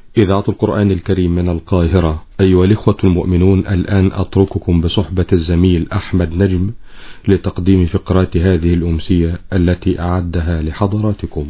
إذاعة القرآن الكريم من القاهرة. أيها الإخوة المؤمنون، الآن أترككم بصحبة الزميل أحمد نجم لتقديم فقرات هذه الأمسية التي أعدها لحضراتكم.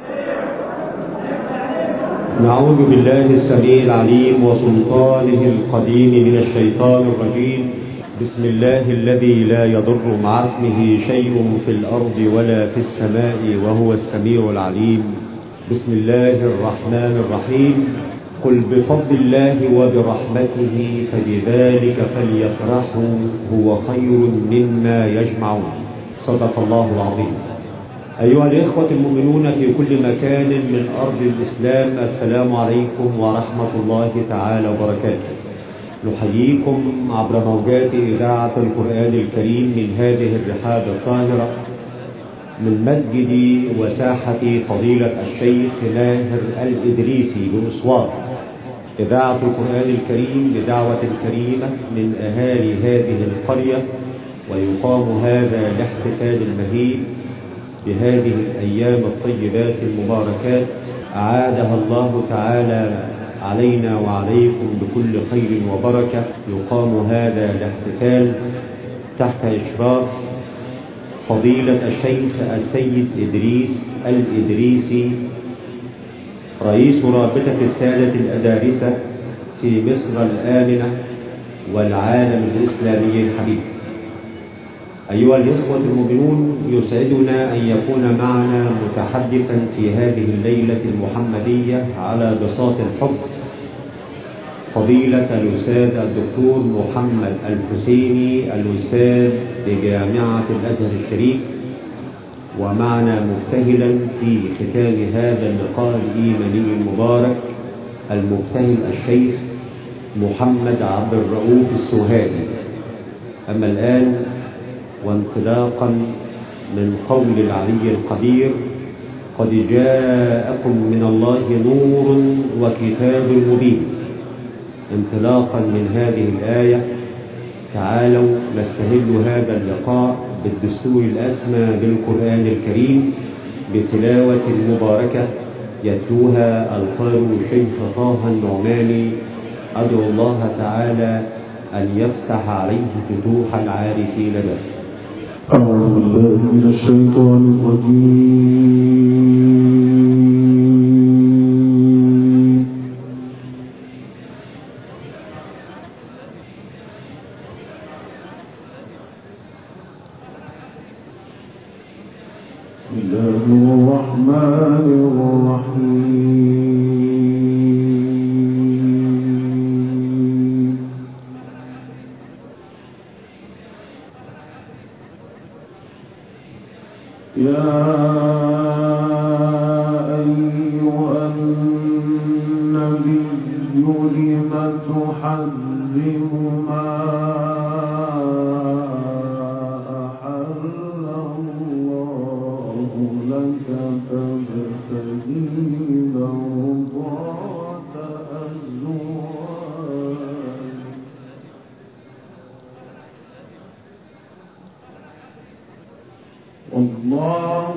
نعوذ بالله السميع العليم وسلطانه القديم من الشيطان الرجيم. بسم الله الذي لا يضر مع اسمه شيء في الأرض ولا في السماء وهو السميع العليم. بسم الله الرحمن الرحيم. قل بفضل الله وبرحمته فبذلك فليفرحوا هو خير مما يجمعون. صدق الله العظيم. أيها الإخوة المؤمنون في كل مكان من أرض الإسلام، السلام عليكم ورحمة الله تعالى وبركاته. نحييكم عبر موجات إذاعة القرآن الكريم من هذه الرحاب الطاهرة من مسجد وساحة فضيلة الشيخ ماهر الإدريسي بأسوان. إذاعة القرآن الكريم بدعوة كريمة من أهالي هذه القرية، ويقام هذا الاحتفال المهيب بهذه الأيام الطيبات المباركات أعادها الله تعالى علينا وعليكم بكل خير وبركة. يقام هذا الاحتفال تحت إشراف فضيلة الشيخ السيد إدريس الإدريسي، رئيس رابطة السادة الأدارسة في مصر الآمنة والعالم الإسلامي الحديث. أيها الإخوة المؤمنون، يسعدنا أن يكون معنا متحدثا في هذه الليلة المحمدية على بساط الحب فضيلة الأستاذ الدكتور محمد الحسيني، الأستاذ بجامعة الأزهر الشريف، ومعنا مبتهلا في ختام هذا اللقاء الإيماني المبارك المبتهل الشيخ محمد عبد الرؤوف السوهاني. أما الآن وانطلاقا من قول العلي القدير: قد جاءكم من الله نور وكتاب مبين. انطلاقا من هذه الآية تعالوا نستهل هذا اللقاء بالدستور الأسمى للقرآن الكريم بتلاوة مباركة يتلوها القارئ الشيخ طه النعماني. أدعو الله تعالى أن يفتح عليه فتوح العارفين له. أعوذ بالله من الشيطان الرجيم. بسم الله الرحمن الرحيم. يا أيها النبي لم تحرم ما أحل الله لك تبتغي مرضات أزواجك والله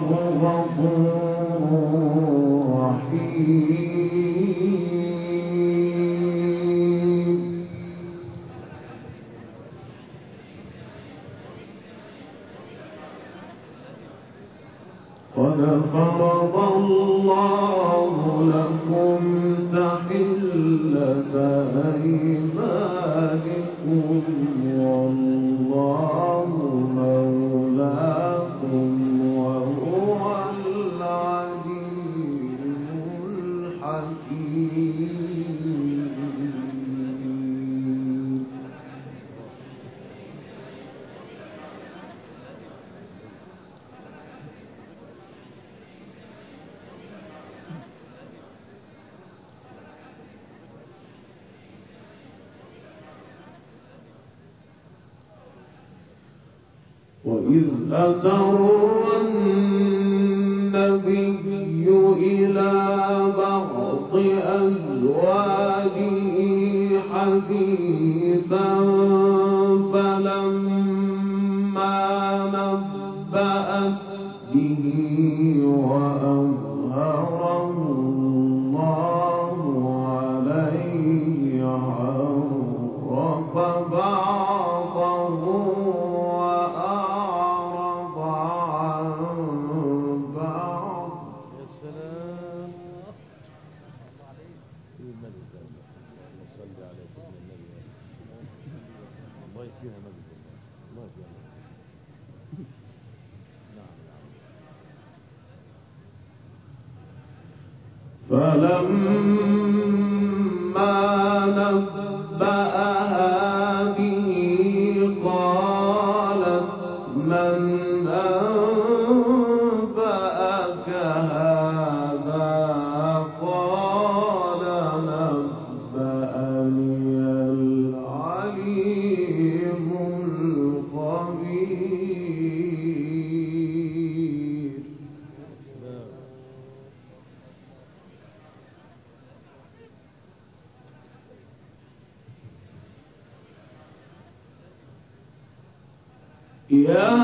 غفور رحيم. قد فرض الله لكم تحلة أيمانكم والله مولاكم وهو العليم الحكيم. وإذ أسر النبي إلى بعض أزواجه حديثا فلما نبأت به وأظهره الله فلما نبأها به قالت من أنبأك هذا قال نبأني العليم الخبير. يا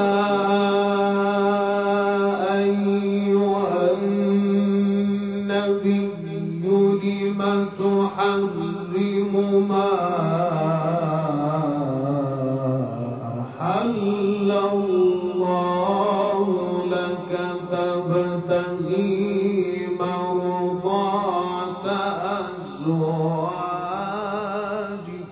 أيها النبي لم تحرم ما أحل الله لك تبتغي مرضات أزواجك.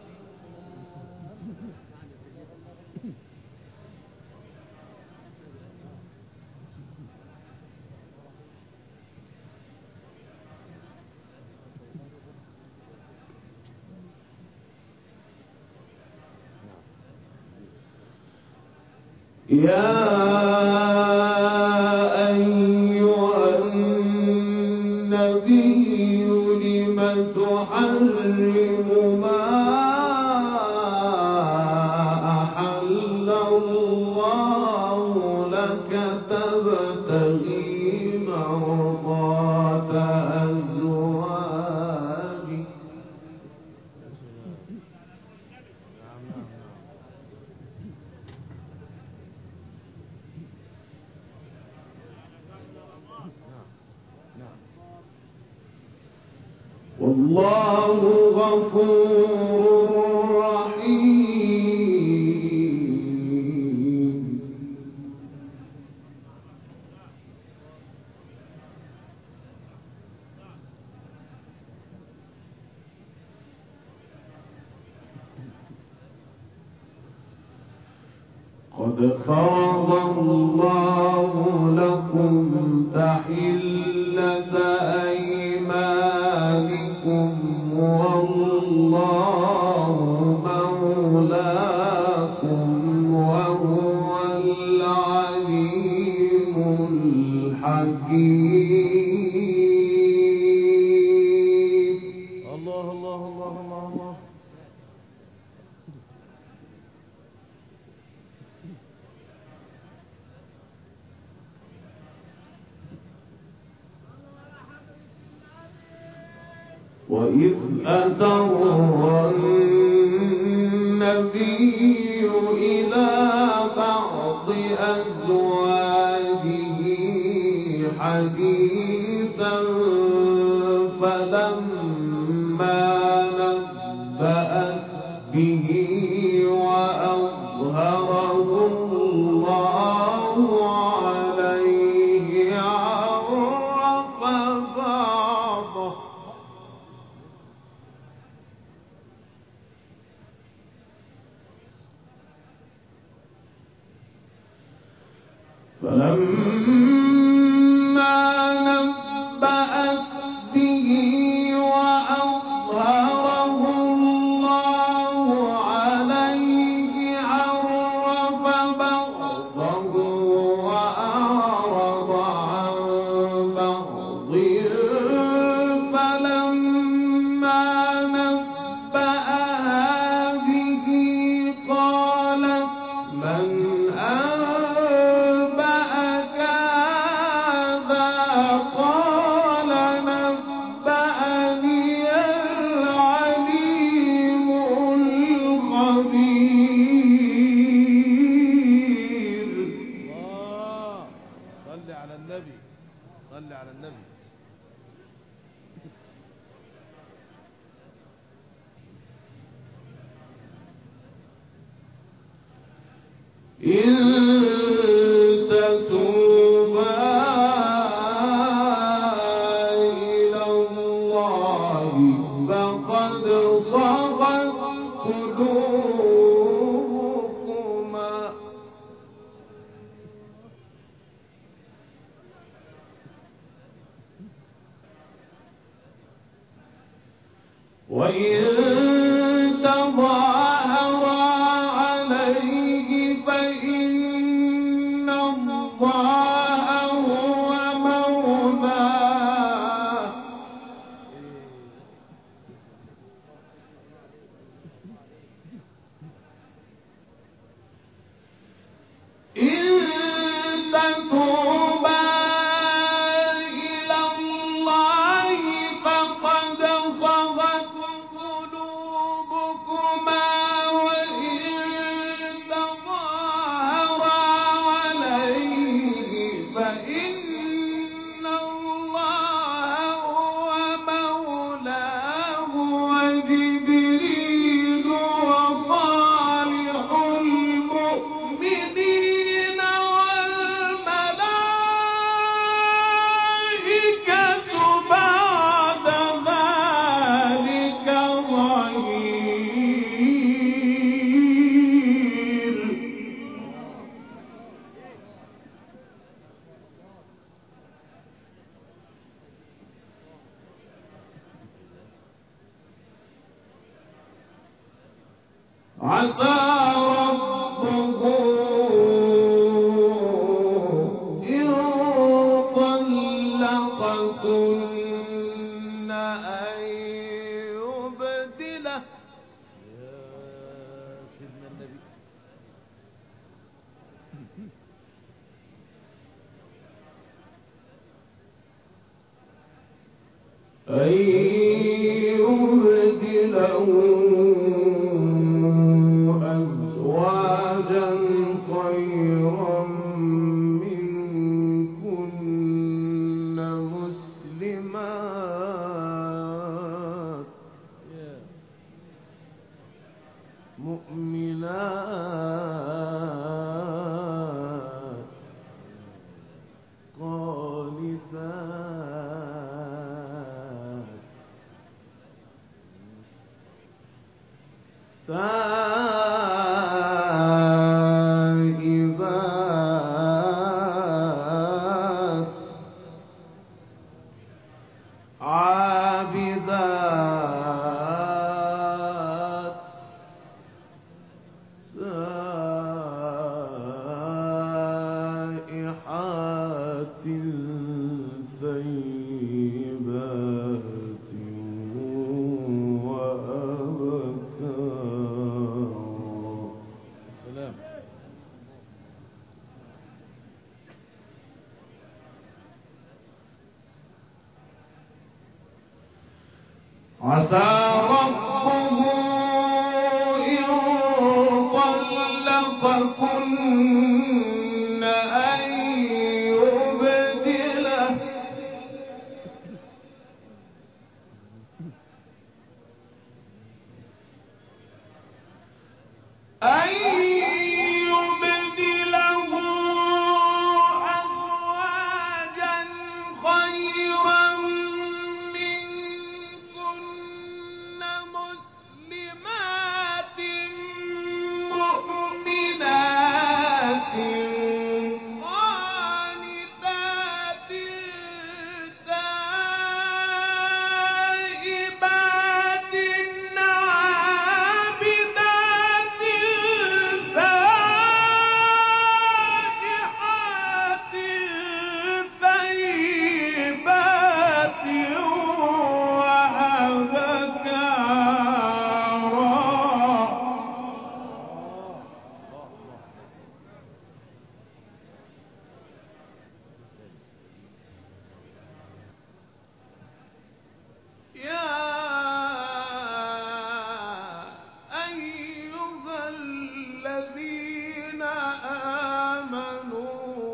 يا أيها النبي لم تحرم ما أحل الله لك تبتغي مرضات أزواجك. والله غفور رحيم. قد فرض الله لكم تحلة أيمانكم والله مولاكم وهو العليم الحكيم. الله الله الله الله الله. وإذ أسر النبي إلى بعض أزواجه حديثا فلما نبأت به وأظهره الله عليه عرف بعضه. فلما نبأت به وأظهره الله عليه عرف بعضه وأعرض عن بعض. فلما نبأها به قالت من أنبأك هذا قال نبأني العليم الخبير. صل على النبي، صل على النبي. إن تتوبا إلى الله وإن تظاهر عليه فإن الله هو مولاه إن تتوبا إلى الله فقد صغت قلوبكما وإن تظاهرا عليه فإن الله هو مولاه وجبريل وصالح المؤمنين والملائكة بعد ذلك ظهير عسى ربه إن طلقكن أن يبدله أن يبدله أزواجا خيرا منكن مسلمات مؤمنات قانتات تائبات عابدات سائحات ثيبات وأبكار سلام. عسى ربه إن طلقكن أن يبدله أزواجا خيرا منكن مسلمات مؤمنات قانتات تائبات عابدات سائحات ثيبات وأبكارا يا أيها الذين آمنوا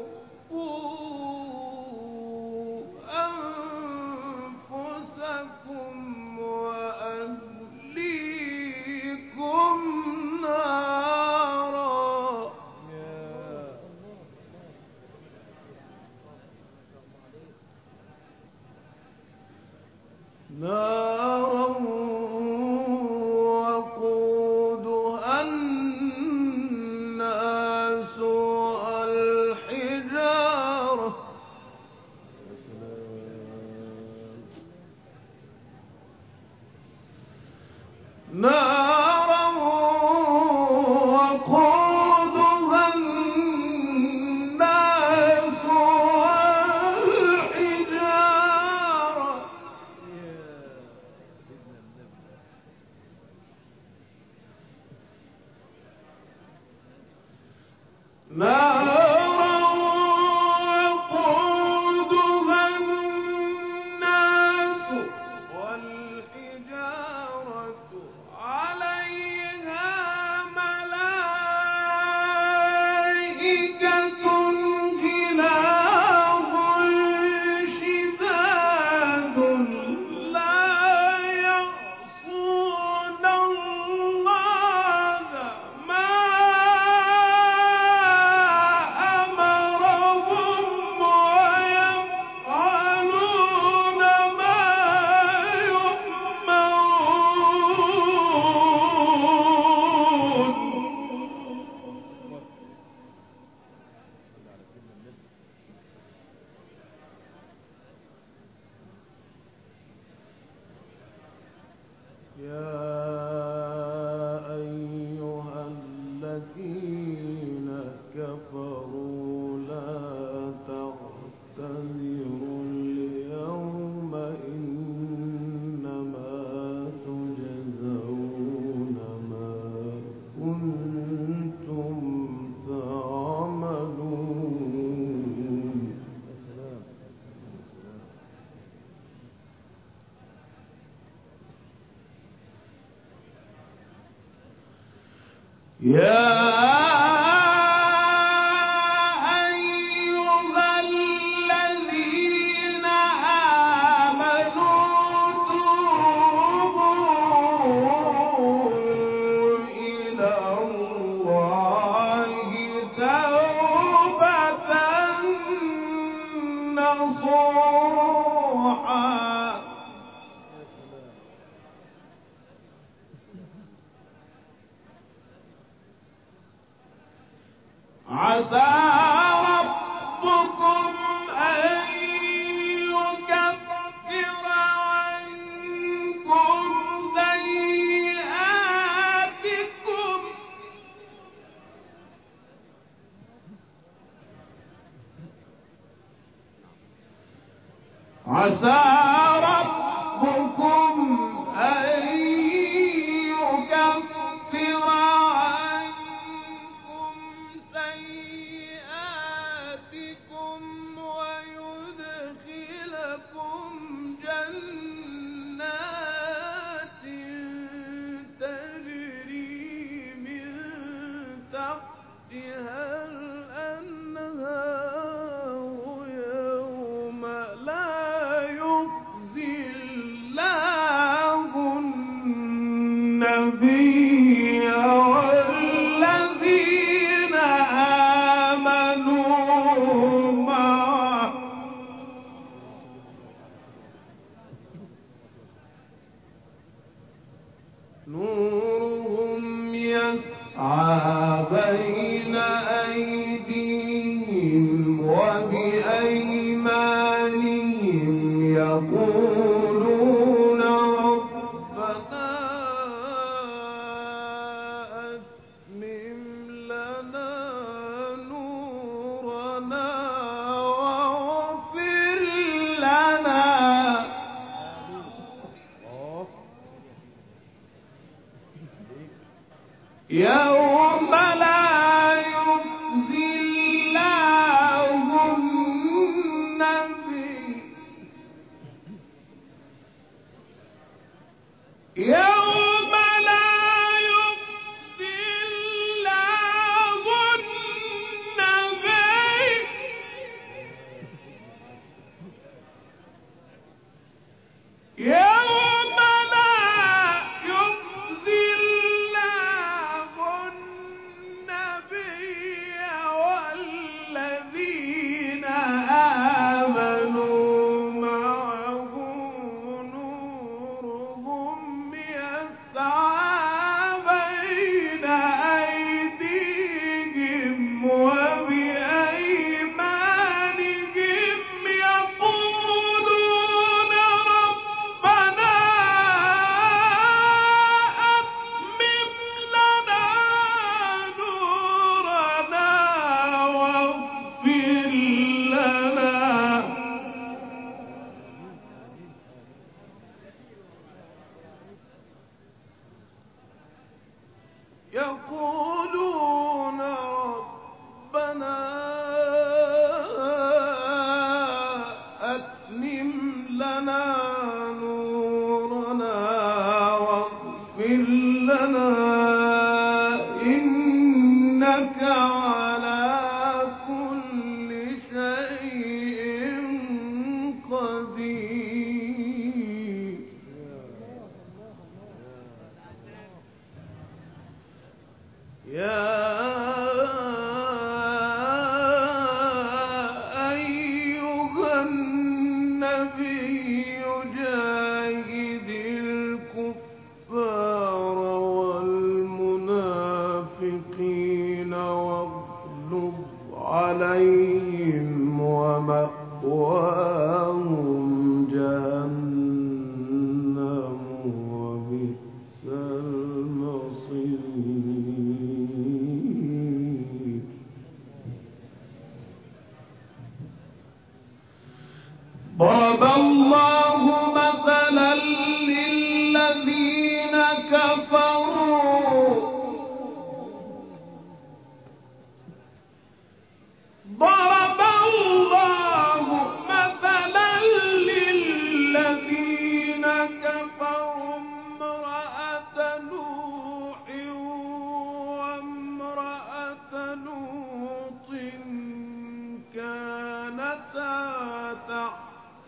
قوا أنفسكم وأهليكم نارا وقودها الناس والحجارة نارا وقودها الناس والحجارة عسى ربكم أن يكفر عنكم سيئاتكم ويدخلكم جنات تجري من تحتها الأنهار يوم لا يخزي الله النبي والذين آمنوا معه نورهم يسعى بين أيديهم وبأيمانهم يقولون ربنا أتمم لنا نورنا واغفر لنا يوم لا يخزي الله النبي يوم لا يخزي الله النبي يوم لا يخزي الله النبي والذين آمنوا معه نورهم يسعى يقولون ربنا أتمم لنا نورنا واغفر لنا إنك على كل شيء قدير. يا أيها النبي جاهد الكفار والمنافقين واغلظ عليهم ومأواهم جهنم وبئس المصير. ضرب الله مثلا للذين كفروا ضرب الله مثلا للذين كفروا امرأة نوح وامرأة لوط كانتا تحت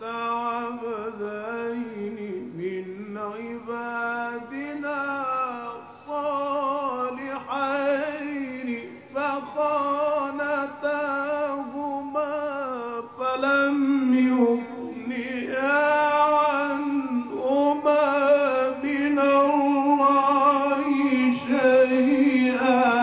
عبدين من عبادنا صالحين فخانتاهما فلم يغنيا عنهما من الله شيئا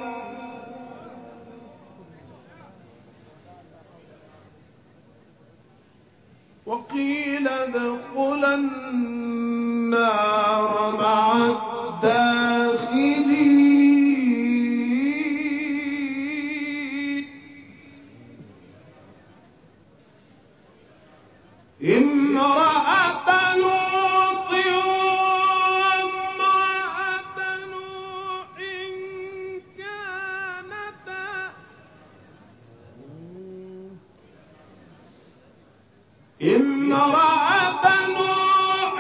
وقيل ادخلا النار مع الداخلين. امرأة لوط وامرأة نوح كانتا امرأة نوح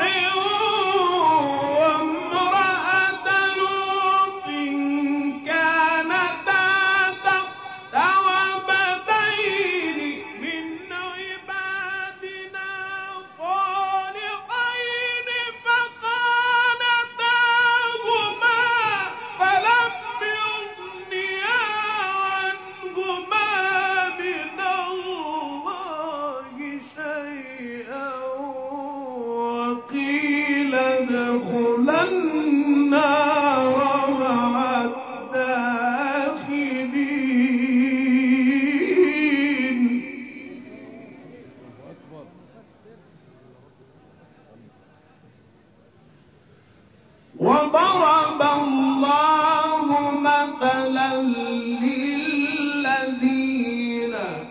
وامرأة لوط كانتا تحت عبدين من عبادنا صالحين فخانتاهما فلم يغنيا عنهما من الله شيئا وقيل ادخلا النار مع الداخلين. وضرب الله مثلا للذين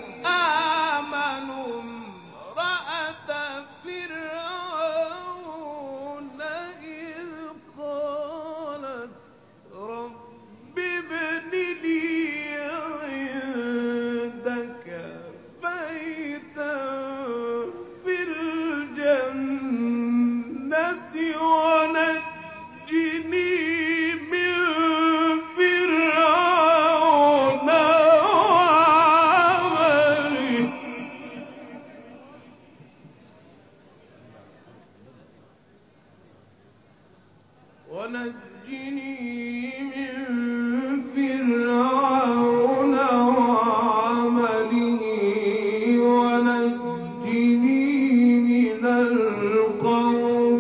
آمنوا امرأة فرعون إذ قالت رب ابن لي عندك بيتا في الجنة ونجني من فرعون وعمله ونجني من فرعون وعمله ونجني من القوم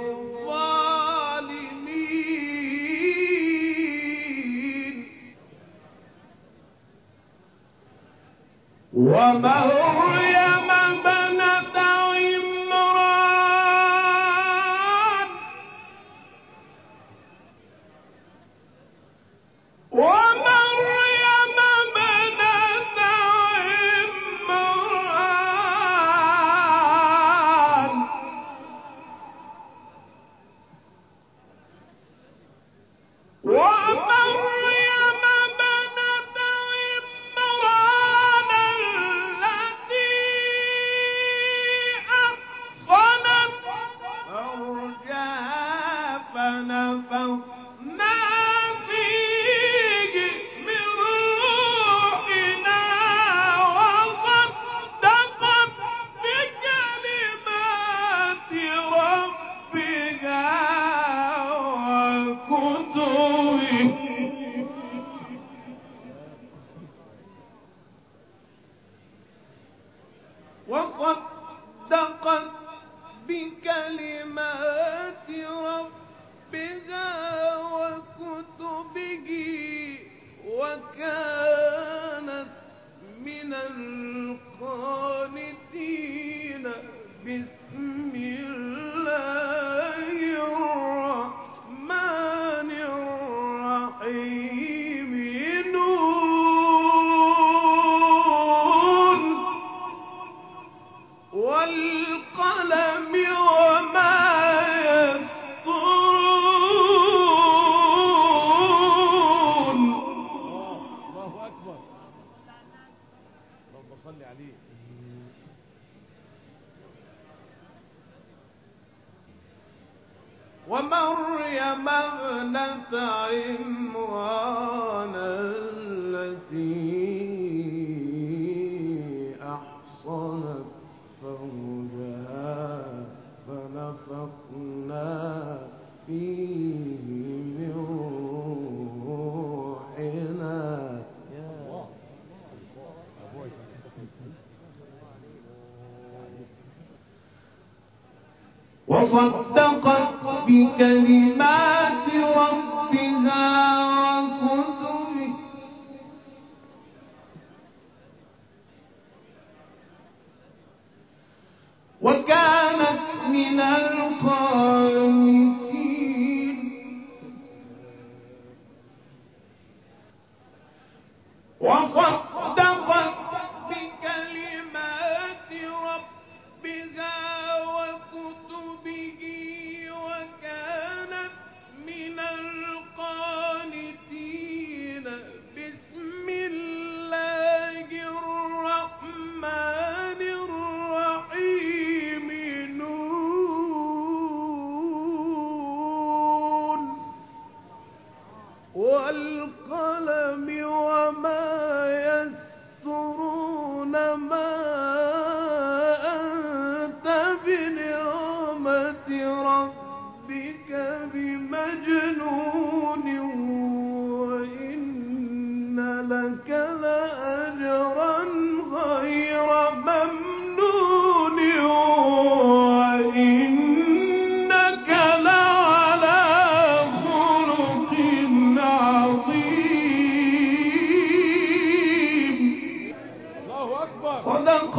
الظالمين. ومريم ابنة عمران ومريم ابنة عمران ومريم ونفخنا فيه من روحنا وصدقت بكلمات ربها وكتبه وصدقت بكلمات ربها وكتبه وكانت من القانتين. بسم الله الرحمن الرحيم. نون والقلم وما يسطرون. الله أكبر. اللهم صل عليه. ومريم ابنة عمران التي أحصنت فرجها فنفخنا فيه من روحنا. وصدقت بكلمات ربها وكتبه وكانت من القانتين. وصدقت بكلمات ربها وكتبه وكانت من القانتين. بسم الله الرحمن الرحيم. نون والقلم وما يسطرون. ما أنت بنعمة ربك بمجنون وإن لك لأجرا غير ممنون وإنك لعلى خلق عظيم. الله أكبر. صدق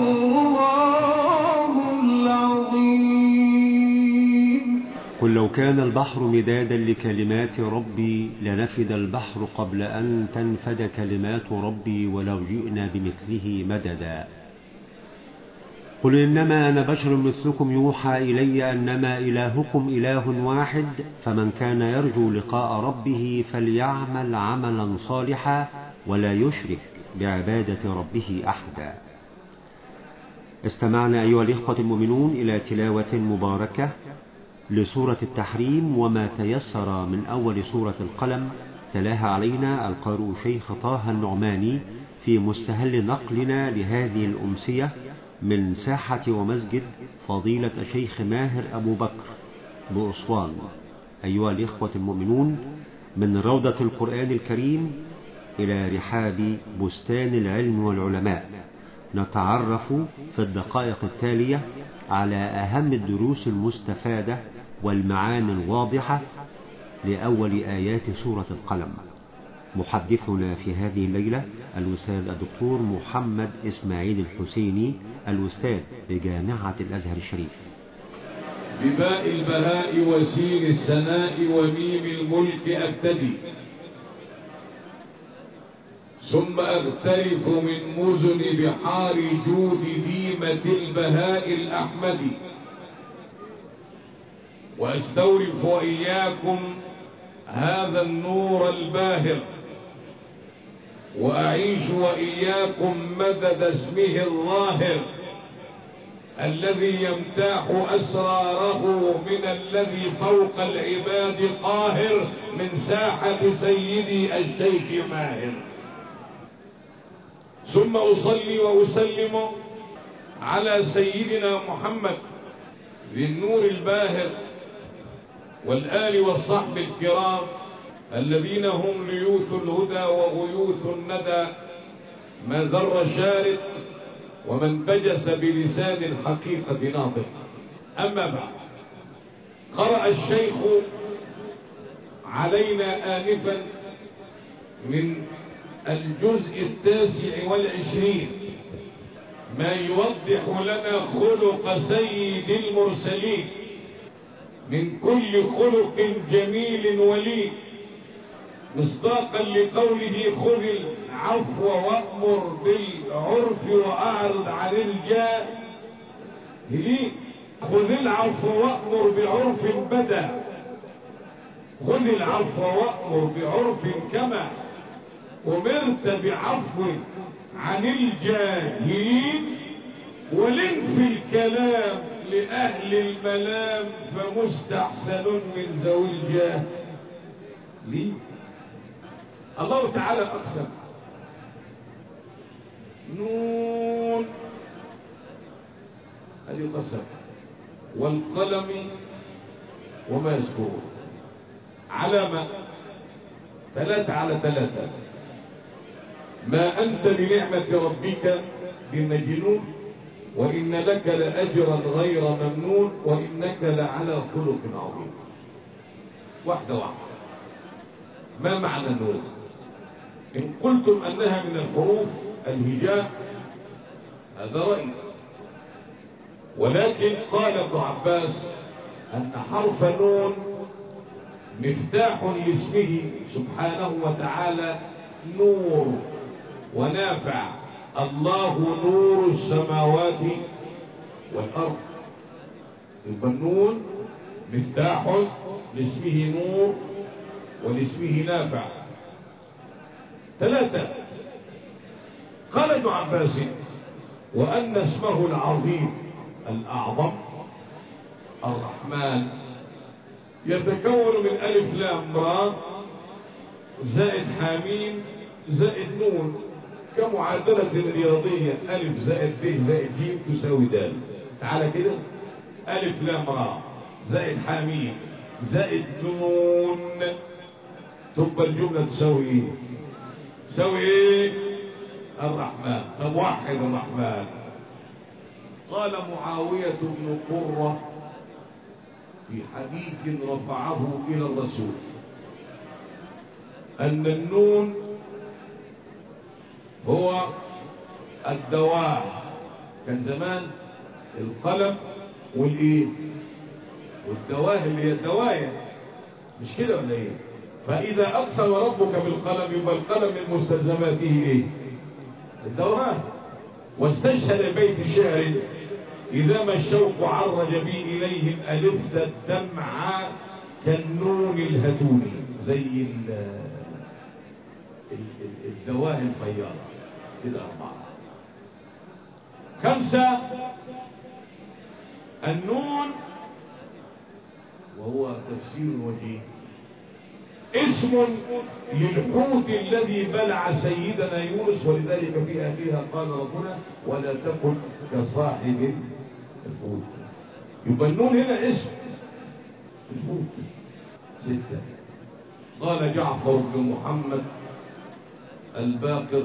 الله العظيم. قل لو كان البحر مدادا لكلمات ربي لنفد البحر قبل أن تنفد كلمات ربي ولو جئنا بمثله مددا. قل إنما أنا بشر مثلكم يوحى إلي أنما إلهكم إله واحد فمن كان يرجو لقاء ربه فليعمل عملا صالحا ولا يشرك بعبادة ربه أحدا. استمعنا أيها الإخوة المؤمنون إلى تلاوة مباركة لسورة التحريم وما تيسر من أول سورة القلم. تلاها علينا القارئ شيخ طه النعماني في مستهل نقلنا لهذه الأمسية من ساحة ومسجد فضيلة الشيخ ماهر أبو بكر بأسوان. أيها الإخوة المؤمنون، من روضة القرآن الكريم إلى رحاب بستان العلم والعلماء نتعرف في الدقائق التالية على أهم الدروس المستفادة والمعاني الواضحة لأول آيات سورة القلم. محدثنا في هذه الليلة الأستاذ الدكتور محمد إسماعيل الحسيني، الأستاذ بجامعة الأزهر الشريف. بباء البهاء وسين السناء وميم الملك أبتدي، ثم أغترف من مزن بحار جود ديمة البهاء الأحمدي، وأستورف وإياكم هذا النور الباهر، وأعيش وإياكم مدد اسمه الظاهر، الذي يمتاح أسراره من الذي فوق العباد قاهر من ساحة سيدي الشيخ ماهر. ثم أصلي وأسلم على سيدنا محمد ذي النور الباهر والآل والصحب الكرام الذين هم ليوث الهدى وغيوث الندى ما ذر شارد ومن بجس بلسان الحقيقة ناطق. أما بعد، قرأ الشيخ علينا آنفا من الجزء 29 ما يوضح لنا خلق سيد المرسلين من كل خلق جميل ولي، مصداقا لقوله خذ العفو وأمر بالعرف وأعرض عن الجاهلين. خذ العفو وأمر بعرف بدا، خذ العفو وأمر بعرف كما أمرت بعفو عن الجاهلين، ولن في الكلام لأهل الملام فمستحسن من ذوي الجاهلين. الله تعالى أقسم نون، هذه قسم، والقلم وما يسكرون، علامة 3 على 3. ما أنت بنعمة ربك بمجنون، وإن لك لأجرا غير ممنون، وإنك لعلى خلق عظيم. واحدة واحدة. ما معنى النون؟ إن قلتم أنها من الحروف الهجاء هذا رأي، ولكن قال ابن عباس أن حرف نون مفتاح لاسمه سبحانه وتعالى نور ونافع. الله نور السماوات والأرض، يبقى النون مفتاح لاسمه نور ولاسمه نافع. 3. قال ابن عباس وأن اسمه العظيم الأعظم الرحمن يتكون من ألف لام را زائد حاميم زائد نون، كمعادلة رياضية ألف زائد ب زائد ج تساوي د. تعالى كده، ألف لام را زائد حاميم زائد نون، تبقى الجملة تساوي ايه؟ تساوي ايه؟ الرحمن. طب وحد الرحمن. قال معاوية بن قرة في حديث رفعه إلى الرسول أن النون هو الدواء. كان زمان القلم والايه والدواء اللي هي الدوايا، مش كده ولا ايه؟ فإذا أقسم ربك بالقلم يبقى القلم من مستلزماته ايه؟ الدواء. واستشهد بيت شعر إذا ما الشوق عرج بي إليهم ألفت الدمع كالنون الهتوني، زي الدواء الفيارة كده. 4. 5. النون وهو تفسير وجيه اسم للحوت الذي بلع سيدنا يونس، ولذلك في آخرها قال ربنا ولا تكن كصاحب الحوت. يبقى النون هنا اسم الحوت. 6. قال جعفر بن محمد الباقر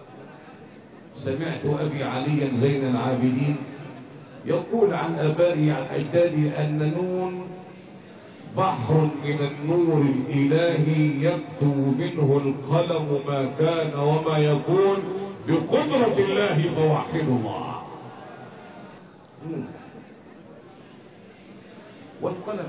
سمعت أبي عليا زين العابدين يقول عن آبائه عن أجداده أن نون بحر من النور الإلهي يكتب منه القلم ما كان وما يكون بقدرة الله فوحد الله. والقلم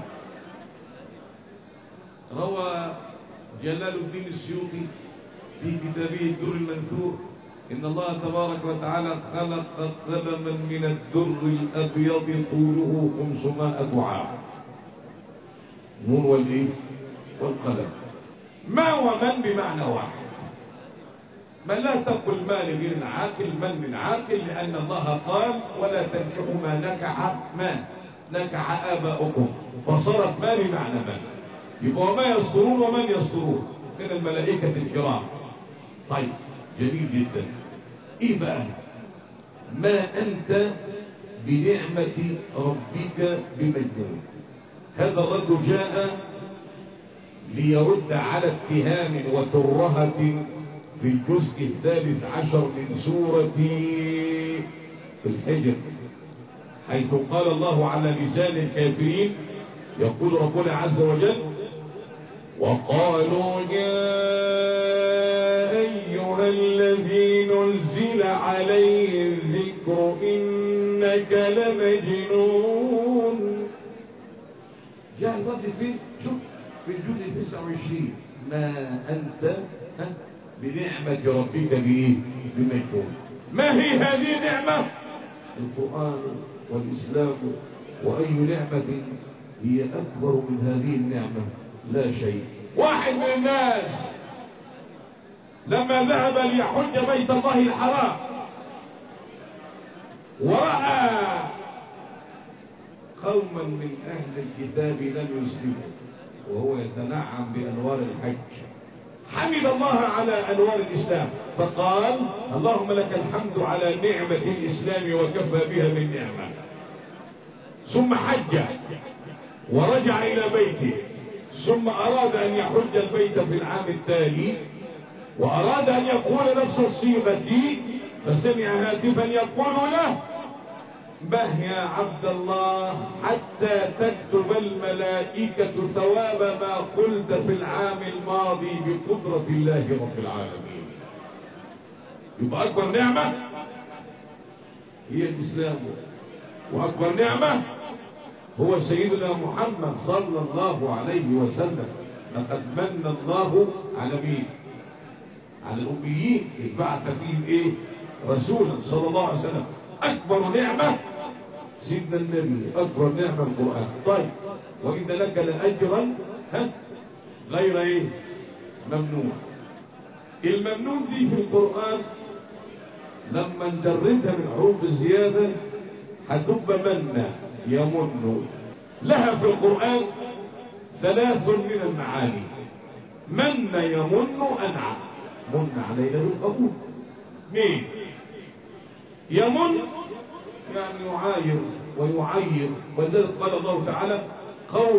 روى جلال الدين السيوطي في كتابه الدر المنثور إن الله تبارك وتعالى خلق قلما من الدر الأبيض طوله 500 عام. نون والإيه والقلم. ما ومن بمعنى واحد. من لا تقل ما لغير عاقل من من عاقل، لأن الله قال ولا تنكحوا ما نكح آباؤكم، فصارت ما بمعنى من، يبقى وما يصدرون ومن يصدرون من الملائكة الكرام. طيب جميل جدا. ايه بقى؟ ما أنت بنعمة ربك بمجنون. هذا الرجل جاء ليرد على اتهام وترهة في الجزء 13 من سورة الحجر، حيث قال الله على لسان الكافرين، يقول ربنا عز وجل: وقالوا يا أيها الذي نزل عليه الذكر إنك لمجنون. جاء الرد فين؟ شوف في الجزء 29: ما أنت بنعمة ربك بمجنون. ما هي هذه النعمة؟ القرآن والإسلام. وأي نعمة هي أكبر من هذه النعمة؟ لا شيء. واحد من الناس لما ذهب ليحج بيت الله الحرام ورأى قوما من أهل الكتاب لم يسلموا وهو يتنعم بأنوار الحج، حمد الله على أنوار الإسلام فقال: اللهم لك الحمد على نعمة الإسلام وكفى بها من نعمة. ثم حج ورجع إلى بيته، ثم أراد أن يحج البيت في العام التالي، وأراد أن يقول نفس الصيغة، فسمع هاتفا يقول له: به يا عبد الله حتى تكتب الملائكة ثواب ما قلت في العام الماضي بقدرة الله رب العالمين. يبقى أكبر نعمة هي الإسلام، وأكبر نعمة هو سيدنا محمد صلى الله عليه وسلم. لقد من الله على مين؟ على الأميين، بعث فيهم إيه؟ رسولا صلى الله عليه وسلم. أكبر نعمة سيدنا النبي، أكبر نعمة القرآن. طيب وإن لك لأجرا غير إيه؟ ممنون. الممنون دي في القرآن لما نجردها من حروف الزيادة هتبقى من يمن. لها في القرآن 3 من المعاني: من يمن أنعم، من علينا بالقبول. مين يمن؟ يعني يعاير ويعير، ولذلك قال الله تعالى: قول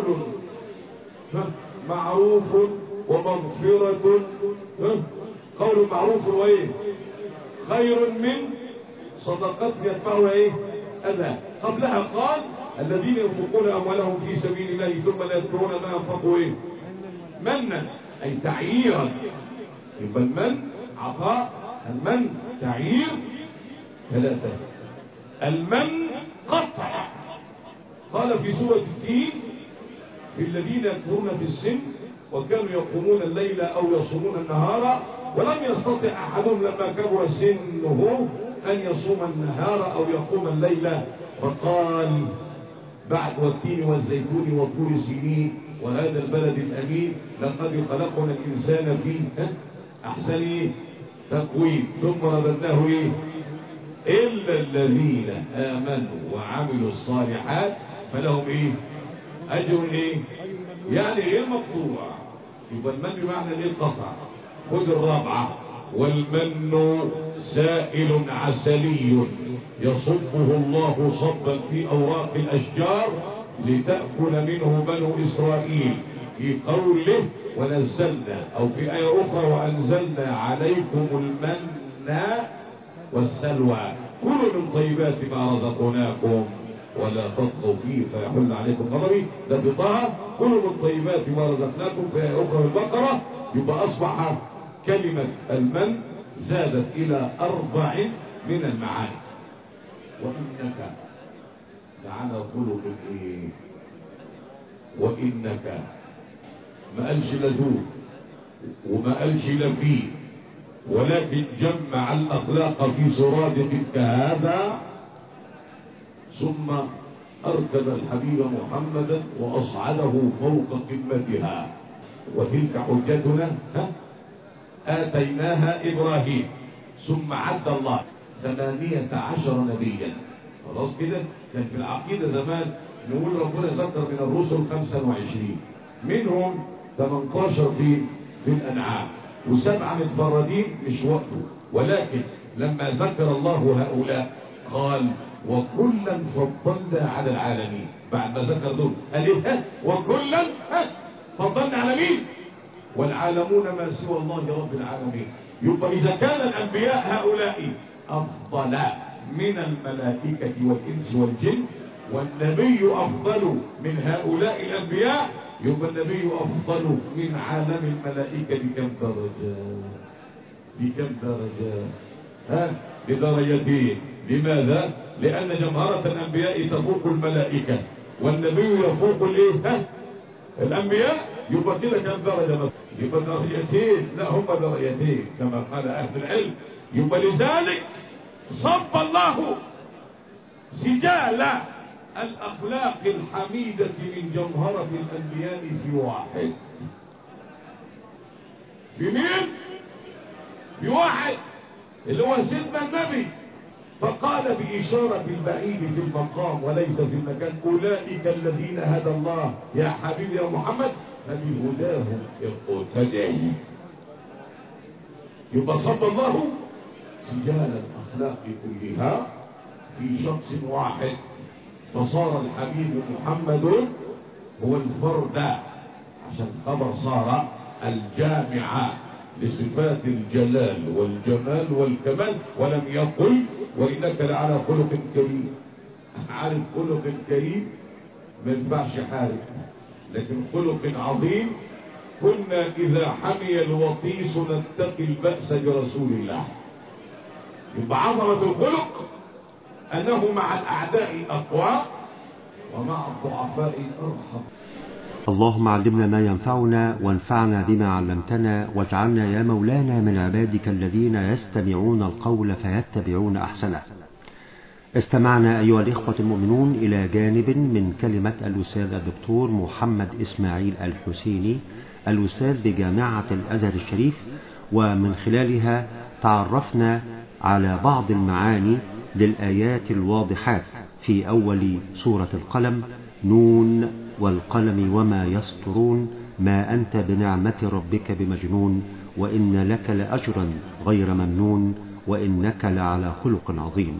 معروف ومغفرة، قول معروف وإيه؟ خير من صدقات يدفعها إيه؟ أذى. قبلها قال: الذين ينفقون أموالهم في سبيل الله ثم لا يذكرون ما أنفقوا إيه؟ منا، أي تعييرا. يبقى المن عطاء، المن تعيير. 3 المن قطع. قال في سورة التين: في الذين يكفرون في السن وكانوا يقومون الليل أو يصومون النهار ولم يستطع أحدهم لما كبر سنه أن يصوم النهار أو يقوم الليل، فقال بعد: والتين والزيتون وطور سينين وهذا البلد الأمين لقد خلقنا الإنسان في أحسن تقويم ثم رددناه إيه؟ إلا الذين آمنوا وعملوا الصالحات فلهم إيه؟ أجر إيه؟ يعني غير مقطوع. يبقى المن بمعنى الإيه؟ القطع. خذ الرابعة: والمن سائل عسلي يصبه الله صبا في أوراق الأشجار لتأكل منه بنو إسرائيل، في قوله ونزلنا، أو في آية أخرى: وأنزلنا عليكم المن والسلوى كلوا من طيبات ما رزقناكم ولا تطغوا فيه فيحل عليكم غضبي. ده في طه: كلوا من طيبات ما رزقناكم. في آية أخرى البقرة. يبقى أصبح كلمة المن زادت إلى 4 من المعاني. وإنك تعالى خلق إيه؟ وإنك ما قالش لذوق وما قالش لفيه، ولكن جمع الأخلاق في سرادقك هذا، ثم أركب الحبيب محمدا وأصعده فوق قمتها. وتلك حجتنا آتيناها إبراهيم. ثم عد الله 18 نبيا. خلاص كده. كان في العقيدة زمان نقول ربنا ذكر من الرسل 25، منهم 18 في الأنعام، و7 متفردين مش وقته. ولكن لما ذكر الله هؤلاء قال وكلا فضلنا على العالمين. بعد ما ذكر دول قال ايه؟ وكلا فضلنا على مين؟ والعالمون ما سوى الله رب العالمين. يبقى إذا كان الأنبياء هؤلاء أفضل من الملائكة والإنس والجن، والنبي أفضل من هؤلاء الأنبياء، يبقى النبي أفضل من عالم الملائكة بكم درجة؟ بكم درجة؟ بدرجتين. لماذا؟ لأن جمهرة الأنبياء تفوق الملائكة، والنبي يفوق الايه؟ الأنبياء. يبقى كده كم درجة مثلا؟ يبقى درجتين. لا، هم درجتين كما قال أهل العلم. يبقى لذلك صب الله سجال الأخلاق الحميدة من جمهرة الأنبياء في واحد. بمين؟ بواحد اللي هو سيدنا النبي. فقال بإشارة البعيد في المقام وليس في المكان أولئك الذين هدى الله يا حبيبي يا محمد فبهداهم اقتدي. يبقى صب الله سجال الأخلاق كلها في شخص واحد، فصار الحبيب محمد هو الفرد، عشان خبر صار الجامع لصفات الجلال والجمال والكمال. ولم يقل وإنك لعلى خلق كريم. عارف خلق كريم ما ينفعش حارب، لكن خلق عظيم كنا إذا حمي الوطيس نتقي البأس برسول الله. يبقى عظمة الخلق أنه مع الأعداء أقوى ومع الضعفاء أرحم. اللهم علمنا ما ينفعنا وانفعنا بما علمتنا، واجعلنا يا مولانا من عبادك الذين يستمعون القول فيتبعون أحسنه. استمعنا أيها الإخوة المؤمنون إلى جانب من كلمة الأستاذ الدكتور محمد إسماعيل الحسيني، الأستاذ بجامعة الأزهر الشريف، ومن خلالها تعرفنا على بعض المعاني للآيات الواضحات في أول سورة القلم: نون والقلم وما يسطرون ما أنت بنعمة ربك بمجنون وإن لك لأجرا غير ممنون وإنك لعلى خلق عظيم.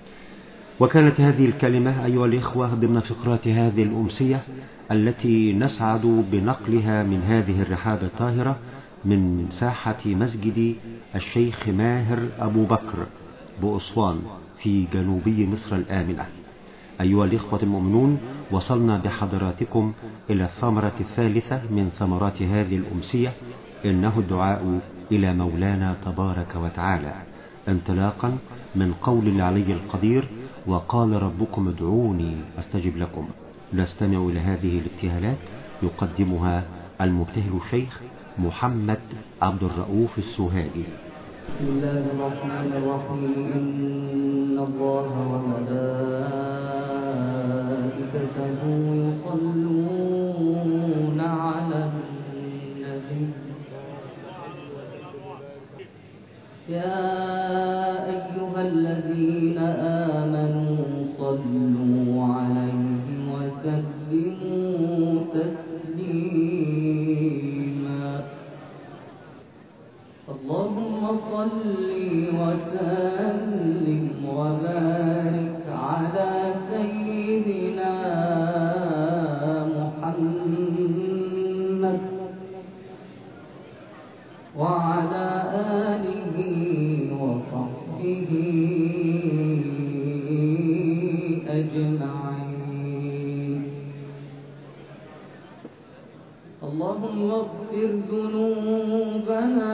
وكانت هذه الكلمة أيها الإخوة ضمن فقرات هذه الأمسية التي نسعد بنقلها من هذه الرحاب الطاهرة من ساحة مسجد الشيخ ماهر أبو بكر بأسوان في جنوبي مصر الآمنة. أيها الإخوة المؤمنون، وصلنا بحضراتكم إلى الثمرة الثالثة من ثمرات هذه الأمسية، إنه الدعاء إلى مولانا تبارك وتعالى، انطلاقا من قول العلي القدير: وقال ربكم ادعوني أستجب لكم. نستمع إلى هذه الابتهالات يقدمها المبتهل الشيخ محمد عبد الرؤوف السوهاجي. بسم الله الرحمن الرحيم. إن الله وملائكته يصلون على النبي يا أيها الذين آمنوا صلوا عليه وسلموا تسليما. اللهم صل وسلم وبارك على سيدنا محمد وعلى آله وصحبه أجمعين. اللهم اغفر ذنوبنا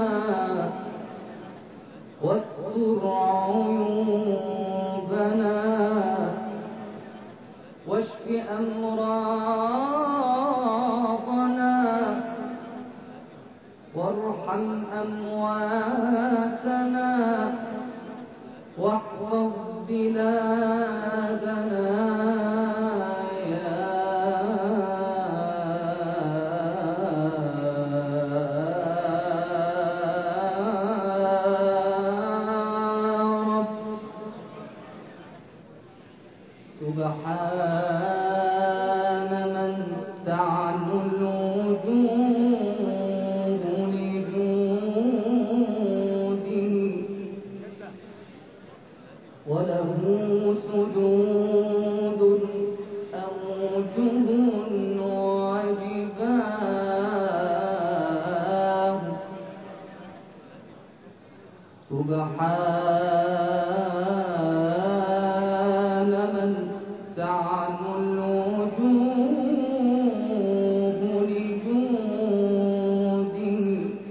واستر عيوبنا واشف أمراضنا وارحم أمواتنا واحفظ بلادنا سبحان من تعن الوجوه لجوده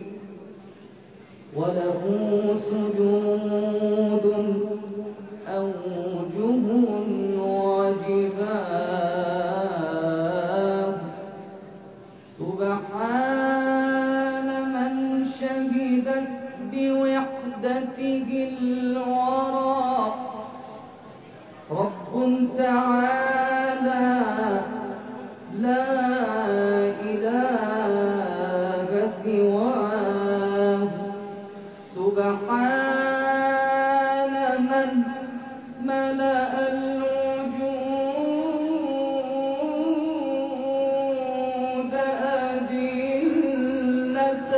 وله سجود أوجه وجباه سبحان من شهدت بوحدته الورى رب تعالى لا إله سواه سبحان من ملأ الوجود أدلة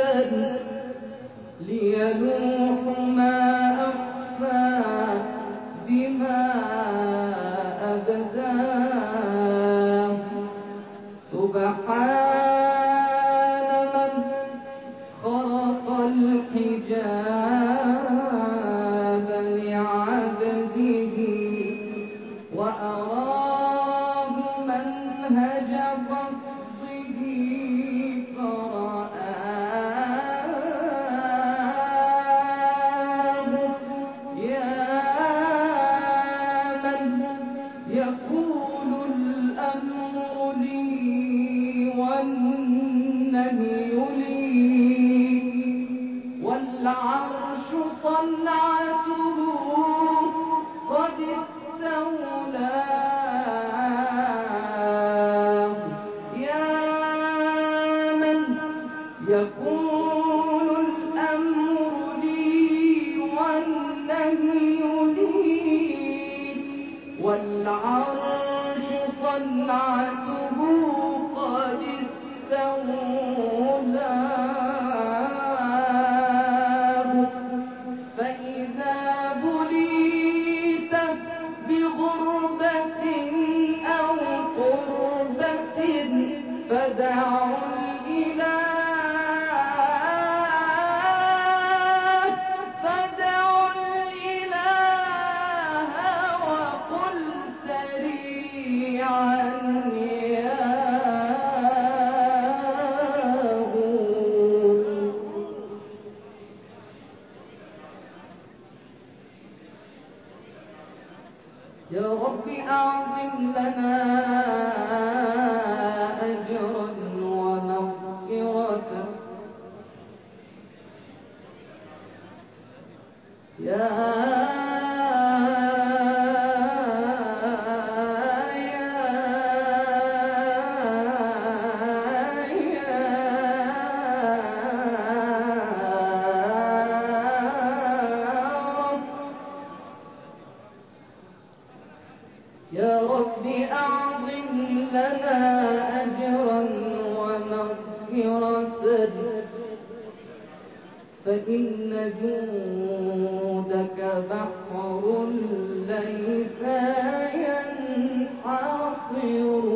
ليلوح ما أخفى بما أبداه سبحان من خرق الحجاب لعبده وأراه منهج قصده فرآه يا من يقول الأمر لي والنهي لي والعرش صنعته قد استولاه يا من يقول الأمر لي والنهي لي والعرش صنعته قد استولاه فإذا بليت بغربة أو قربة فدعوا الإله فدعوا الإله وقل سريعا يا رب أعظم لنا أجرا ومغفرة يا رب أعظم لنا أجرا ومغفرة فإن جودك بحر ليس ينحصر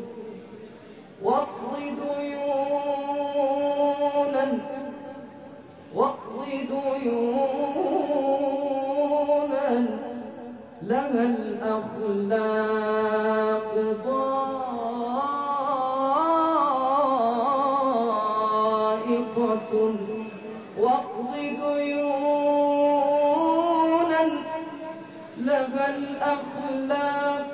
واقض ديونا لها الأخلاق ضائقة واقض ديونا لها الأخلاق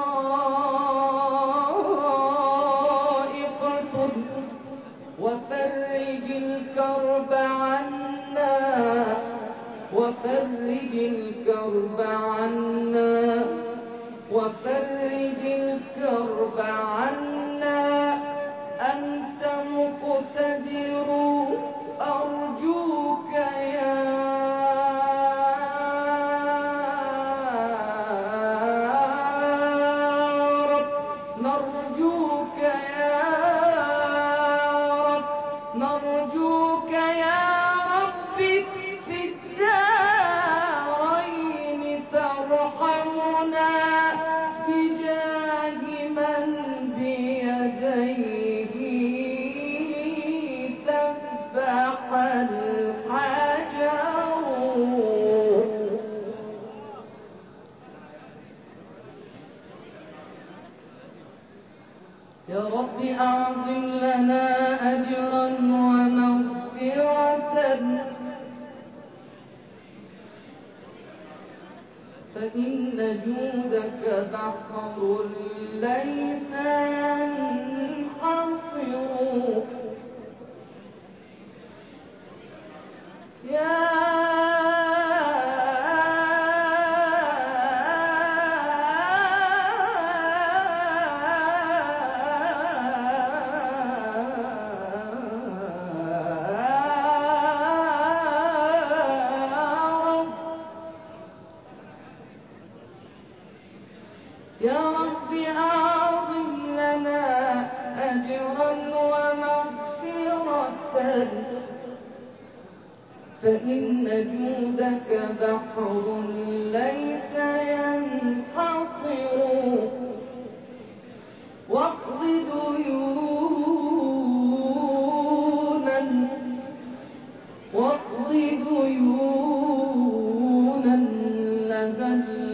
ضائقة وفرج الكرب عنا وفرج الكرب عنا وفرج الكرب عنا أنت مقتدر أرجوك يا رب نرجوك يا رب نرجوك يا ربي في الدارين ترحمنا بجاه من بيديه تسبح الحجر فإن جودك بحر ليس ينحصر يا رب أعظم لنا أجرا ومغفرة فإن جودك بحر ليس ينحصر واقض ديونا لدى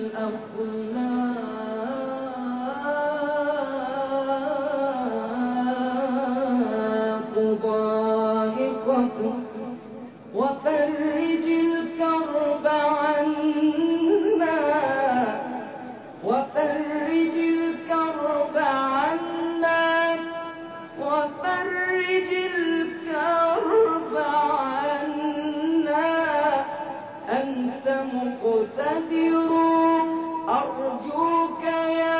الأخلاق ضائقة وفرج الكرب عنا وفرج الكرب عنا وفرج الكرب عنا أنت مقتدر أرجوك يا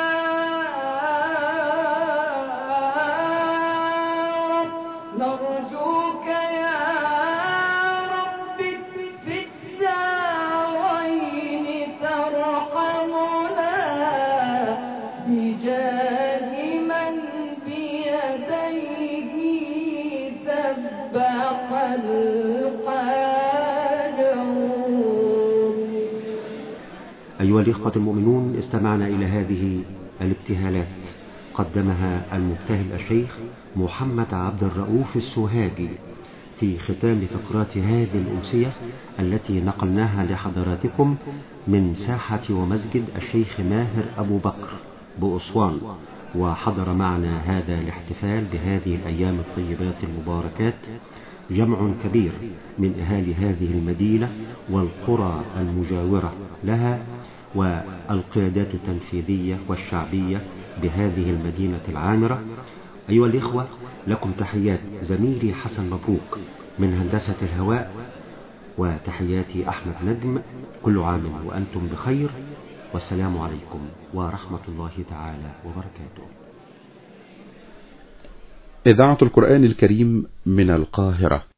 رب نرجوك يا رب في الدارين ترحمنا بجاه من بيديه سبح الحجر. أيها الإخوة المؤمنون، استمعنا إلى هذه الابتهالات قدمها المبتهل الشيخ محمد عبد الرؤوف السوهاجي في ختام فقرات هذه الأمسية التي نقلناها لحضراتكم من ساحة ومسجد الشيخ ماهر أبو بكر بأسوان. وحضر معنا هذا الاحتفال بهذه الأيام الطيبات المباركات جمع كبير من أهالي هذه المدينة والقرى المجاورة لها والقيادات التنفيذية والشعبية بهذه المدينة العامرة. أيها الإخوة، لكم تحيات زميلي حسن مبروك من هندسة الهواء، وتحياتي أحمد نجم. كل عام وأنتم بخير، والسلام عليكم ورحمة الله تعالى وبركاته. إذاعة القرآن الكريم من القاهرة.